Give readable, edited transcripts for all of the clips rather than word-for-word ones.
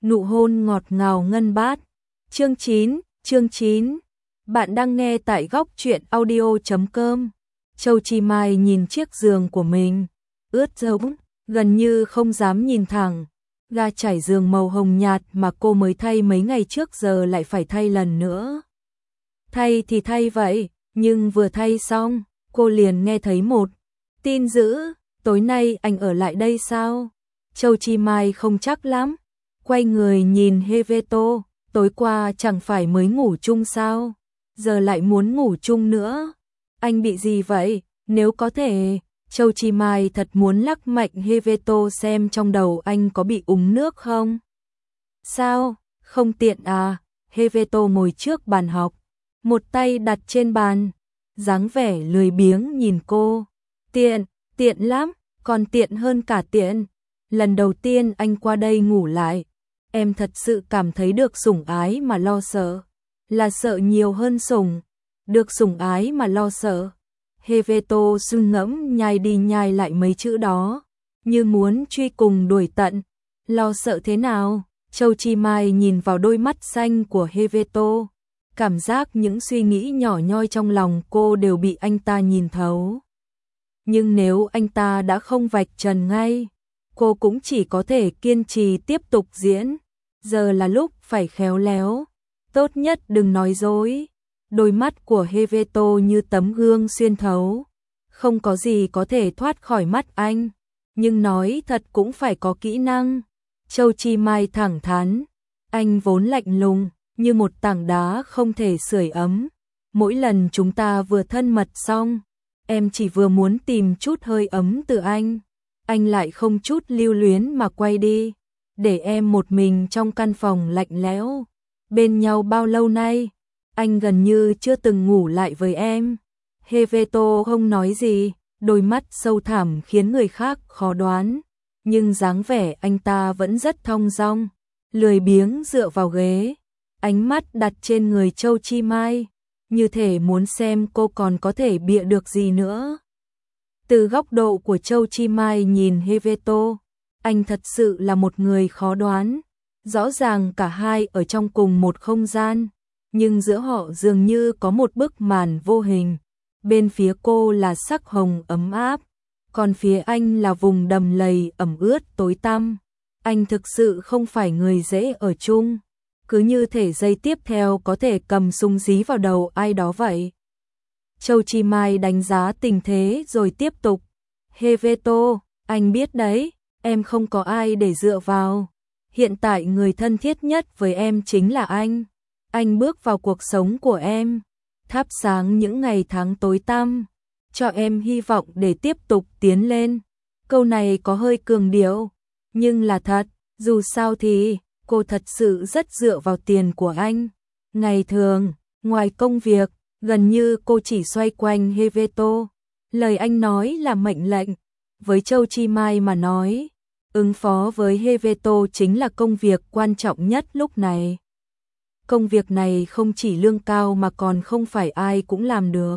Nụ hôn ngọt ngào ngân bát. Chương 9. Bạn đang nghe tại góc truyện audio.com. Châu Chi Mai nhìn chiếc giường của mình, ướt rỗng, gần như không dám nhìn thẳng. Ga trải giường màu hồng nhạt mà cô mới thay mấy ngày trước giờ lại phải thay lần nữa. Thay thì thay vậy, nhưng vừa thay xong, cô liền nghe thấy một tin dữ, tối nay anh ở lại đây sao? Châu Chi Mai không chắc lắm, quay người nhìn Heveto, tối qua chẳng phải mới ngủ chung sao? Giờ lại muốn ngủ chung nữa. Anh bị gì vậy? Nếu có thể, Châu Chi Mai thật muốn lắc mạnh Heveto xem trong đầu anh có bị úng nước không? Sao? Không tiện à? Heveto ngồi trước bàn học, một tay đặt trên bàn, dáng vẻ lười biếng nhìn cô. Tiện lắm, còn tiện hơn cả tiện. Lần đầu tiên anh qua đây ngủ lại, em thật sự cảm thấy được sủng ái mà lo sợ. Là sợ nhiều hơn sủng, được sủng ái mà lo sợ. Heveto suy ngẫm nhai đi nhai lại mấy chữ đó, như muốn truy cùng đuổi tận. Lo sợ thế nào? Châu Chi Mai nhìn vào đôi mắt xanh của Heveto, cảm giác những suy nghĩ nhỏ nhoi trong lòng cô đều bị anh ta nhìn thấu. Nhưng nếu anh ta đã không vạch trần ngay, cô cũng chỉ có thể kiên trì tiếp tục diễn. Giờ là lúc phải khéo léo, tốt nhất đừng nói dối. Đôi mắt của Heveto như tấm gương xuyên thấu, không có gì có thể thoát khỏi mắt anh, nhưng nói thật cũng phải có kỹ năng. Châu Chi Mai thẳng thắn, anh vốn lạnh lùng, như một tảng đá không thể sưởi ấm. Mỗi lần chúng ta vừa thân mật xong, em chỉ vừa muốn tìm chút hơi ấm từ anh lại không chút lưu luyến mà quay đi, để em một mình trong căn phòng lạnh lẽo. Bên nhau bao lâu nay, anh gần như chưa từng ngủ lại với em. Heveto không nói gì, đôi mắt sâu thẳm khiến người khác khó đoán, nhưng dáng vẻ anh ta vẫn rất thong dong, lười biếng dựa vào ghế, ánh mắt đặt trên người Châu Chi Mai, như thể muốn xem cô còn có thể bịa được gì nữa. Từ góc độ của Châu Chi Mai nhìn Heveto, anh thật sự là một người khó đoán. Rõ ràng cả hai ở trong cùng một không gian, nhưng giữa họ dường như có một bức màn vô hình. Bên phía cô là sắc hồng ấm áp, còn phía anh là vùng đầm lầy ẩm ướt tối tăm. Anh thực sự không phải người dễ ở chung, cứ như thể giây tiếp theo có thể cầm súng dí vào đầu ai đó vậy. Châu Chi Mai đánh giá tình thế rồi tiếp tục. Heveto, anh biết đấy, em không có ai để dựa vào. Hiện tại người thân thiết nhất với em chính là anh. Anh bước vào cuộc sống của em, thắp sáng những ngày tháng tối tăm, cho em hy vọng để tiếp tục tiến lên. Câu này có hơi cường điệu, nhưng là thật. Dù sao thì, cô thật sự rất dựa vào tiền của anh. Ngày thường, ngoài công việc, gần như cô chỉ xoay quanh Heveto. Lời anh nói là mệnh lệnh. Với Châu Chi Mai mà nói, ứng phó với Heveto chính là công việc quan trọng nhất lúc này. Công việc này không chỉ lương cao mà còn không phải ai cũng làm được.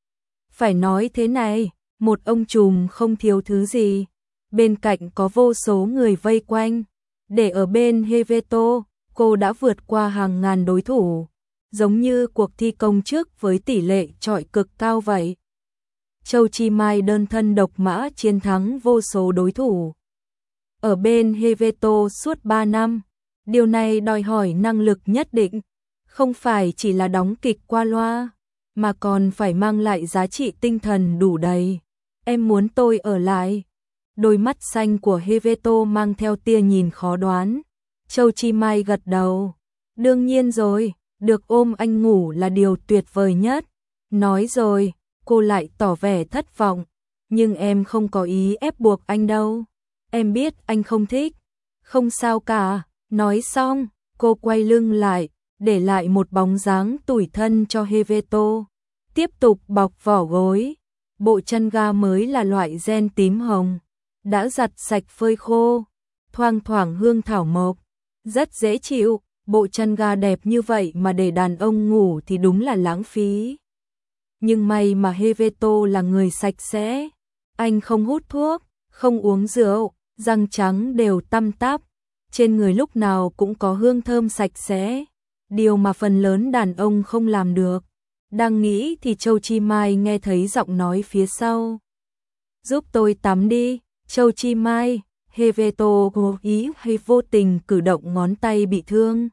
Phải nói thế này, một ông trùm không thiếu thứ gì. Bên cạnh có vô số người vây quanh. Để ở bên Heveto, cô đã vượt qua hàng ngàn đối thủ, giống như cuộc thi công chức với tỷ lệ chọi cực cao vậy. Châu Chi Mai đơn thân độc mã chiến thắng vô số đối thủ. Ở bên Heveto suốt 3 năm, điều này đòi hỏi năng lực nhất định, không phải chỉ là đóng kịch qua loa, mà còn phải mang lại giá trị tinh thần đủ đầy. Em muốn tôi ở lại. Đôi mắt xanh của Heveto mang theo tia nhìn khó đoán. Châu Chi Mai gật đầu. Đương nhiên rồi, được ôm anh ngủ là điều tuyệt vời nhất. Nói rồi, cô lại tỏ vẻ thất vọng. Nhưng em không có ý ép buộc anh đâu. Em biết anh không thích. Không sao cả. Nói xong, cô quay lưng lại, để lại một bóng dáng tủi thân cho Heveto. Tiếp tục bọc vỏ gối. Bộ chăn ga mới là loại ren tím hồng, đã giặt sạch phơi khô, thoang thoảng hương thảo mộc, rất dễ chịu. Bộ chăn ga đẹp như vậy mà để đàn ông ngủ thì đúng là lãng phí. Nhưng may mà Heveto là người sạch sẽ. Anh không hút thuốc, không uống rượu, răng trắng đều tăm tắp. trên người lúc nào cũng có hương thơm sạch sẽ, điều mà phần lớn đàn ông không làm được. Đang nghĩ thì Châu Chi Mai nghe thấy giọng nói phía sau. Giúp tôi tắm đi, Châu Chi Mai. Heveto cố ý hay vô tình cử động ngón tay bị thương,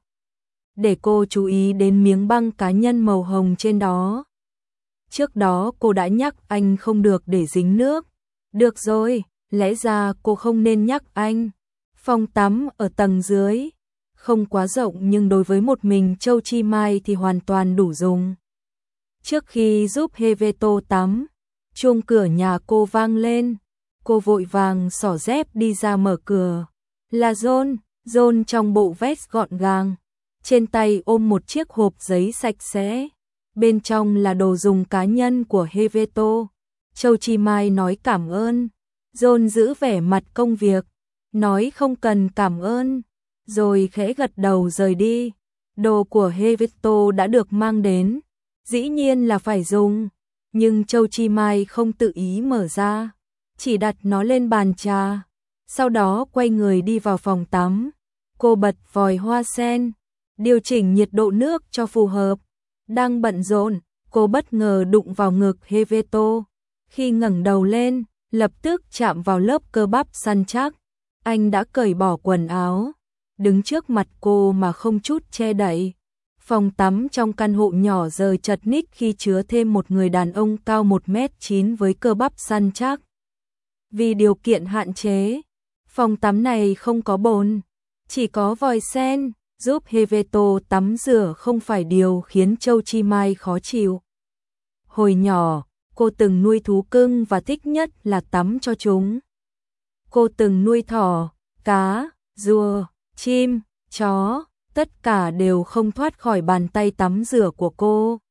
để cô chú ý đến miếng băng cá nhân màu hồng trên đó. Trước đó cô đã nhắc anh không được để dính nước. Được rồi, lẽ ra cô không nên nhắc anh. Phòng tắm ở tầng dưới, không quá rộng nhưng đối với một mình Châu Chi Mai thì hoàn toàn đủ dùng. Trước khi giúp Heveto tắm, chuông cửa nhà cô vang lên. Cô vội vàng xỏ dép đi ra mở cửa. Là John, John trong bộ vest gọn gàng, trên tay ôm một chiếc hộp giấy sạch sẽ. Bên trong là đồ dùng cá nhân của Heveto. Châu Chi Mai nói cảm ơn. John giữ vẻ mặt công việc, nói không cần cảm ơn, rồi khẽ gật đầu rời đi. Đồ của Heveto đã được mang đến, dĩ nhiên là phải dùng, nhưng Châu Chi Mai không tự ý mở ra, chỉ đặt nó lên bàn trà, sau đó quay người đi vào phòng tắm. Cô bật vòi hoa sen, điều chỉnh nhiệt độ nước cho phù hợp. Đang bận rộn, cô bất ngờ đụng vào ngực Heveto. Khi ngẩng đầu lên, lập tức chạm vào lớp cơ bắp săn chắc. Anh đã cởi bỏ quần áo, đứng trước mặt cô mà không chút che đậy. Phòng tắm trong căn hộ nhỏ giờ chật ních khi chứa thêm một người đàn ông cao 1m9 với cơ bắp săn chắc. Vì điều kiện hạn chế, phòng tắm này không có bồn, chỉ có vòi sen, giúp Heveto tắm rửa không phải điều khiến Châu Chi Mai khó chịu. Hồi nhỏ, cô từng nuôi thú cưng và thích nhất là tắm cho chúng. Cô từng nuôi thỏ, cá, rùa, chim, chó, tất cả đều không thoát khỏi bàn tay tắm rửa của cô.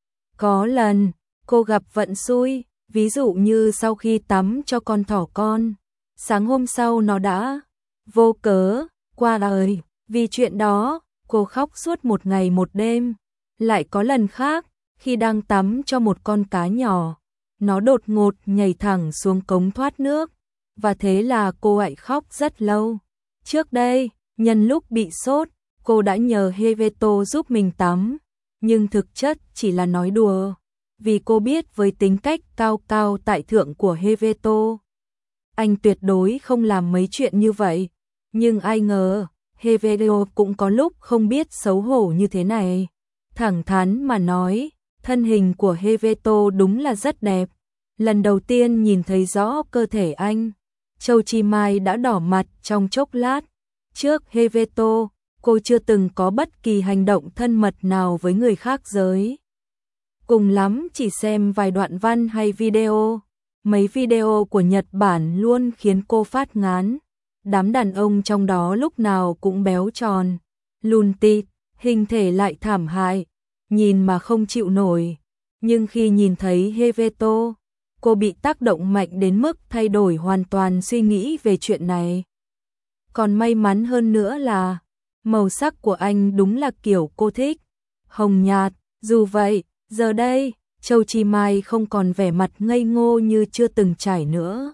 Có lần, cô gặp vận xui, ví dụ như sau khi tắm cho con thỏ con, sáng hôm sau nó đã vô cớ qua đời. Vì chuyện đó, cô khóc suốt một ngày một đêm. Lại có lần khác, khi đang tắm cho một con cá nhỏ, nó đột ngột nhảy thẳng xuống cống thoát nước, và thế là cô lại khóc rất lâu. Trước đây, nhân lúc bị sốt, cô đã nhờ Heveto giúp mình tắm, nhưng thực chất chỉ là nói đùa, vì cô biết với tính cách cao cao tại thượng của Heveto, anh tuyệt đối không làm mấy chuyện như vậy. Nhưng ai ngờ, Heveto cũng có lúc không biết xấu hổ như thế này. Thẳng thắn mà nói, thân hình của Heveto đúng là rất đẹp. Lần đầu tiên nhìn thấy rõ cơ thể anh, Châu Chi Mai đã đỏ mặt trong chốc lát. Trước Heveto, cô chưa từng có bất kỳ hành động thân mật nào với người khác giới. Cùng lắm chỉ xem vài đoạn văn hay video. Mấy video của Nhật Bản luôn khiến cô phát ngán. Đám đàn ông trong đó lúc nào cũng béo tròn, lùn tịt, hình thể lại thảm hại, nhìn mà không chịu nổi. Nhưng khi nhìn thấy Heveto, cô bị tác động mạnh đến mức thay đổi hoàn toàn suy nghĩ về chuyện này. Còn may mắn hơn nữa là màu sắc của anh đúng là kiểu cô thích, hồng nhạt. Dù vậy, giờ đây, Châu Chi Mai không còn vẻ mặt ngây ngô như chưa từng trải nữa.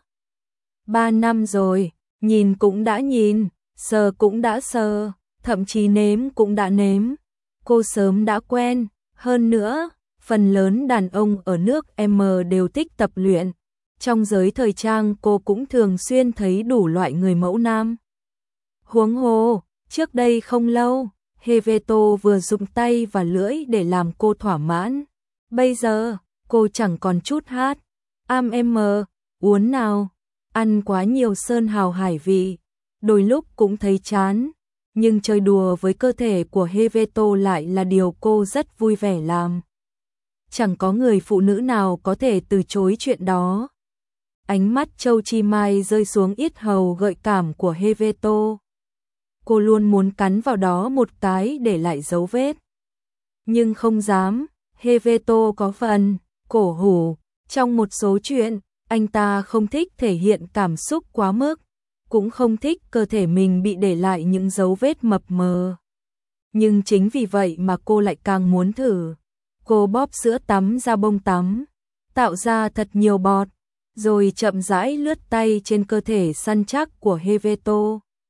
3 năm rồi, nhìn cũng đã nhìn, sờ cũng đã sờ, thậm chí nếm cũng đã nếm. Cô sớm đã quen, hơn nữa, phần lớn đàn ông ở nước M đều thích tập luyện. Trong giới thời trang cô cũng thường xuyên thấy đủ loại người mẫu nam. Huống hồ, trước đây không lâu, Heveto vừa dùng tay và lưỡi để làm cô thỏa mãn. Bây giờ, cô chẳng còn chút hát, uốn nào, ăn quá nhiều sơn hào hải vị, đôi lúc cũng thấy chán. Nhưng chơi đùa với cơ thể của Heveto lại là điều cô rất vui vẻ làm. Chẳng có người phụ nữ nào có thể từ chối chuyện đó. Ánh mắt Châu Chi Mai rơi xuống yết hầu gợi cảm của Heveto. Cô luôn muốn cắn vào đó một cái để lại dấu vết. Nhưng không dám, Heveto có phần cổ hủ. Trong một số chuyện, anh ta không thích thể hiện cảm xúc quá mức, cũng không thích cơ thể mình bị để lại những dấu vết mập mờ. Nhưng chính vì vậy mà cô lại càng muốn thử. Cô bóp sữa tắm ra bông tắm, tạo ra thật nhiều bọt, rồi chậm rãi lướt tay trên cơ thể săn chắc của Heveto.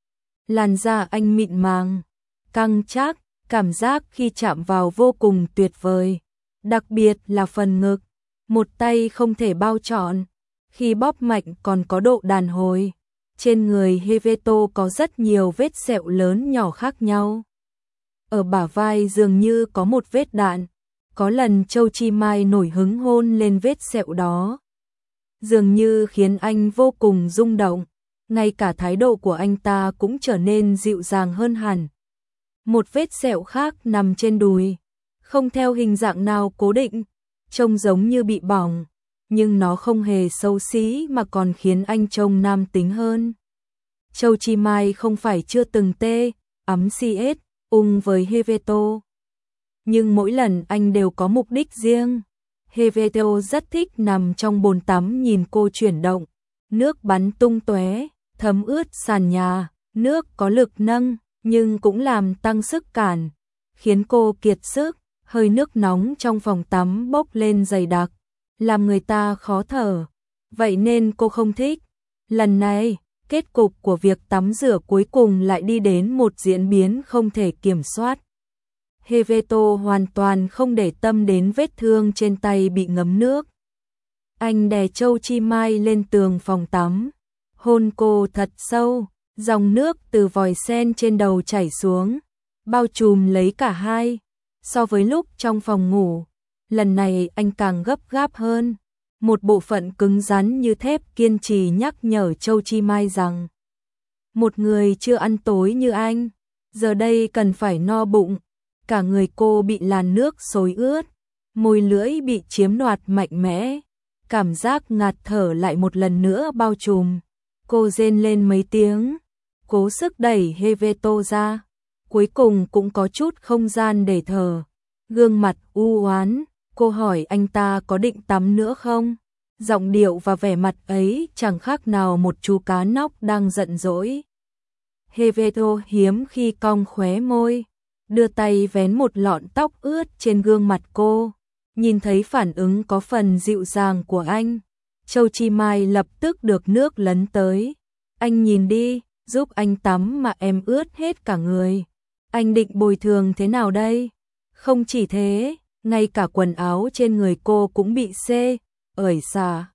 Làn da anh mịn màng, căng chắc, cảm giác khi chạm vào vô cùng tuyệt vời. Đặc biệt là phần ngực, một tay không thể bao trọn, khi bóp mạnh còn có độ đàn hồi. Trên người Heveto có rất nhiều vết sẹo lớn nhỏ khác nhau. Ở bả vai dường như có một vết đạn, có lần Châu Chi Mai nổi hứng hôn lên vết sẹo đó. Dường như khiến anh vô cùng rung động, ngay cả thái độ của anh ta cũng trở nên dịu dàng hơn hẳn. Một vết sẹo khác nằm trên đùi, không theo hình dạng nào cố định, trông giống như bị bỏng, nhưng nó không hề xấu xí mà còn khiến anh trông nam tính hơn. Châu Chi Mai không phải chưa từng ấm CS, với Heveto. Nhưng mỗi lần anh đều có mục đích riêng. Heveto rất thích nằm trong bồn tắm nhìn cô chuyển động, nước bắn tung tóe, thấm ướt sàn nhà, nước có lực nâng, nhưng cũng làm tăng sức cản, khiến cô kiệt sức, hơi nước nóng trong phòng tắm bốc lên dày đặc, làm người ta khó thở. Vậy nên cô không thích. Lần này, kết cục của việc tắm rửa cuối cùng lại đi đến một diễn biến không thể kiểm soát. Heveto hoàn toàn không để tâm đến vết thương trên tay bị ngấm nước. Anh đè Châu Chi Mai lên tường phòng tắm, hôn cô thật sâu, dòng nước từ vòi sen trên đầu chảy xuống, bao trùm lấy cả hai. So với lúc trong phòng ngủ, lần này anh càng gấp gáp hơn. Một bộ phận cứng rắn như thép kiên trì nhắc nhở Châu Chi Mai rằng một người chưa ăn tối như anh, giờ đây cần phải no bụng. Cả người cô bị làn nước xối ướt, môi lưỡi bị chiếm đoạt mạnh mẽ, cảm giác ngạt thở lại một lần nữa bao trùm. Cô rên lên mấy tiếng, cố sức đẩy Heveto ra, cuối cùng cũng có chút không gian để thở. Gương mặt u oán, cô hỏi anh ta có định tắm nữa không? Giọng điệu và vẻ mặt ấy chẳng khác nào một chú cá nóc đang giận dỗi. Heveto hiếm khi cong khóe môi, đưa tay vén một lọn tóc ướt trên gương mặt cô. Nhìn thấy phản ứng có phần dịu dàng của anh, Châu Chi Mai lập tức được nước lấn tới. Anh nhìn đi, giúp anh tắm mà em ướt hết cả người. Anh định bồi thường thế nào đây? Không chỉ thế, ngay cả quần áo trên người cô cũng bị ởi xả.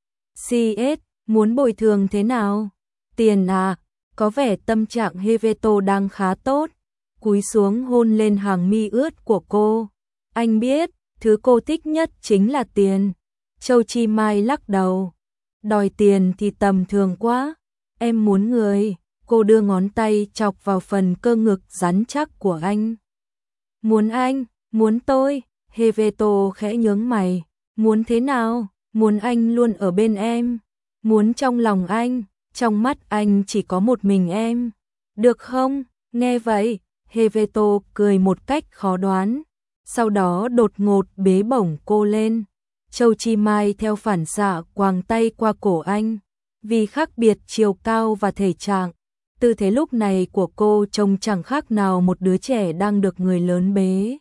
CS, muốn bồi thường thế nào? Tiền à? Có vẻ tâm trạng Heveto đang khá tốt, cúi xuống hôn lên hàng mi ướt của cô. Anh biết, thứ cô thích nhất chính là tiền. Châu Chi Mai lắc đầu. Đòi tiền thì tầm thường quá. Em muốn người. Cô đưa ngón tay chọc vào phần cơ ngực rắn chắc của anh. Muốn anh, muốn tôi. Heveto khẽ nhướng mày. Muốn thế nào? Muốn anh luôn ở bên em. Muốn trong lòng anh, trong mắt anh chỉ có một mình em. Được không? Nghe vậy, Heveto cười một cách khó đoán, sau đó đột ngột bế bổng cô lên. Châu Chi Mai theo phản xạ quàng tay qua cổ anh, vì khác biệt chiều cao và thể trạng, tư thế lúc này của cô trông chẳng khác nào một đứa trẻ đang được người lớn bế.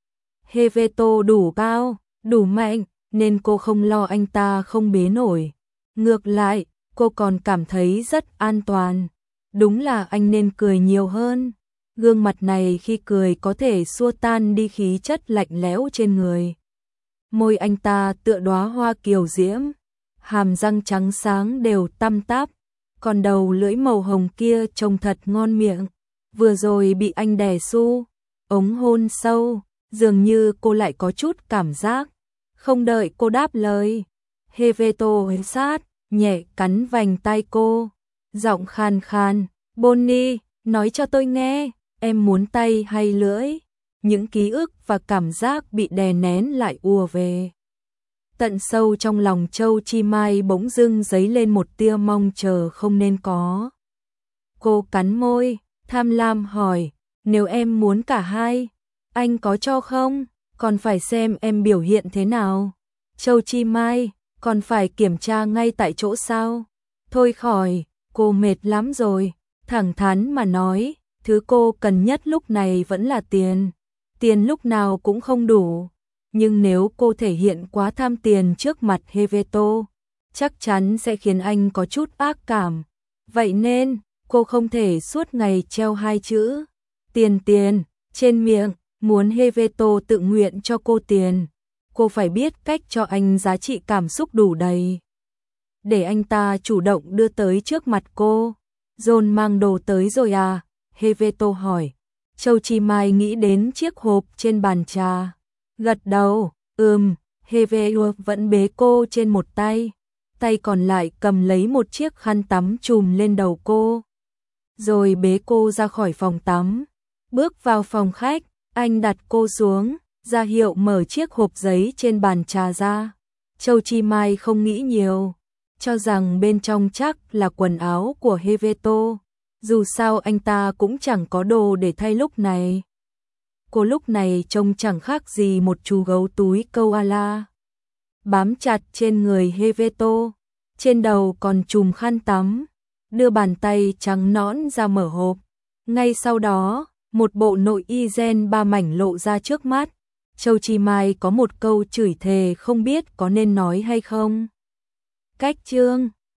Heveto đủ cao, đủ mạnh, nên cô không lo anh ta không bế nổi. Ngược lại, cô còn cảm thấy rất an toàn. Đúng là anh nên cười nhiều hơn. Gương mặt này khi cười có thể xua tan đi khí chất lạnh lẽo trên người. Môi anh ta tựa đóa hoa kiều diễm, hàm răng trắng sáng đều tăm tắp, còn đầu lưỡi màu hồng kia trông thật ngon miệng. Vừa rồi bị anh đè ống hôn sâu, dường như cô lại có chút cảm giác. Không đợi cô đáp lời, Heveto hít sát, nhẹ cắn vành tai cô, giọng khàn khàn, Bonnie, nói cho tôi nghe, em muốn tay hay lưỡi? Những ký ức và cảm giác bị đè nén lại ùa về. Tận sâu trong lòng Châu Chi Mai bỗng dưng dấy lên một tia mong chờ không nên có. Cô cắn môi, tham lam hỏi, nếu em muốn cả hai, anh có cho không? Còn phải xem em biểu hiện thế nào. Châu Chi Mai, còn phải kiểm tra ngay tại chỗ sao? Thôi khỏi, cô mệt lắm rồi, thẳng thắn mà nói, thứ cô cần nhất lúc này vẫn là tiền. Tiền lúc nào cũng không đủ, nhưng nếu cô thể hiện quá tham tiền trước mặt Heveto, chắc chắn sẽ khiến anh có chút ác cảm. Vậy nên, Cô không thể suốt ngày treo hai chữ tiền trên miệng, muốn Heveto tự nguyện cho cô tiền. Cô phải biết cách cho anh giá trị cảm xúc đủ đầy. Để anh ta chủ động đưa tới trước mặt cô. John mang đồ tới rồi à? Heveto hỏi. Châu Chi Mai nghĩ đến chiếc hộp trên bàn trà. Gật đầu, Heveto vẫn bế cô trên một tay. Tay còn lại cầm lấy một chiếc khăn tắm trùm lên đầu cô. Rồi bế cô ra khỏi phòng tắm. Bước vào phòng khách, anh đặt cô xuống, ra hiệu mở chiếc hộp giấy trên bàn trà ra. Châu Chi Mai không nghĩ nhiều, cho rằng bên trong chắc là quần áo của Heveto. Dù sao anh ta cũng chẳng có đồ để thay lúc này. Cô lúc này trông chẳng khác gì một chú gấu túi koala. Bám chặt trên người Heveto, trên đầu còn trùm khăn tắm, đưa bàn tay trắng nõn ra mở hộp. Ngay sau đó, một bộ nội y gen 3 mảnh lộ ra trước mắt. Châu Chi Mai có một câu chửi thề không biết có nên nói hay không. Cách chương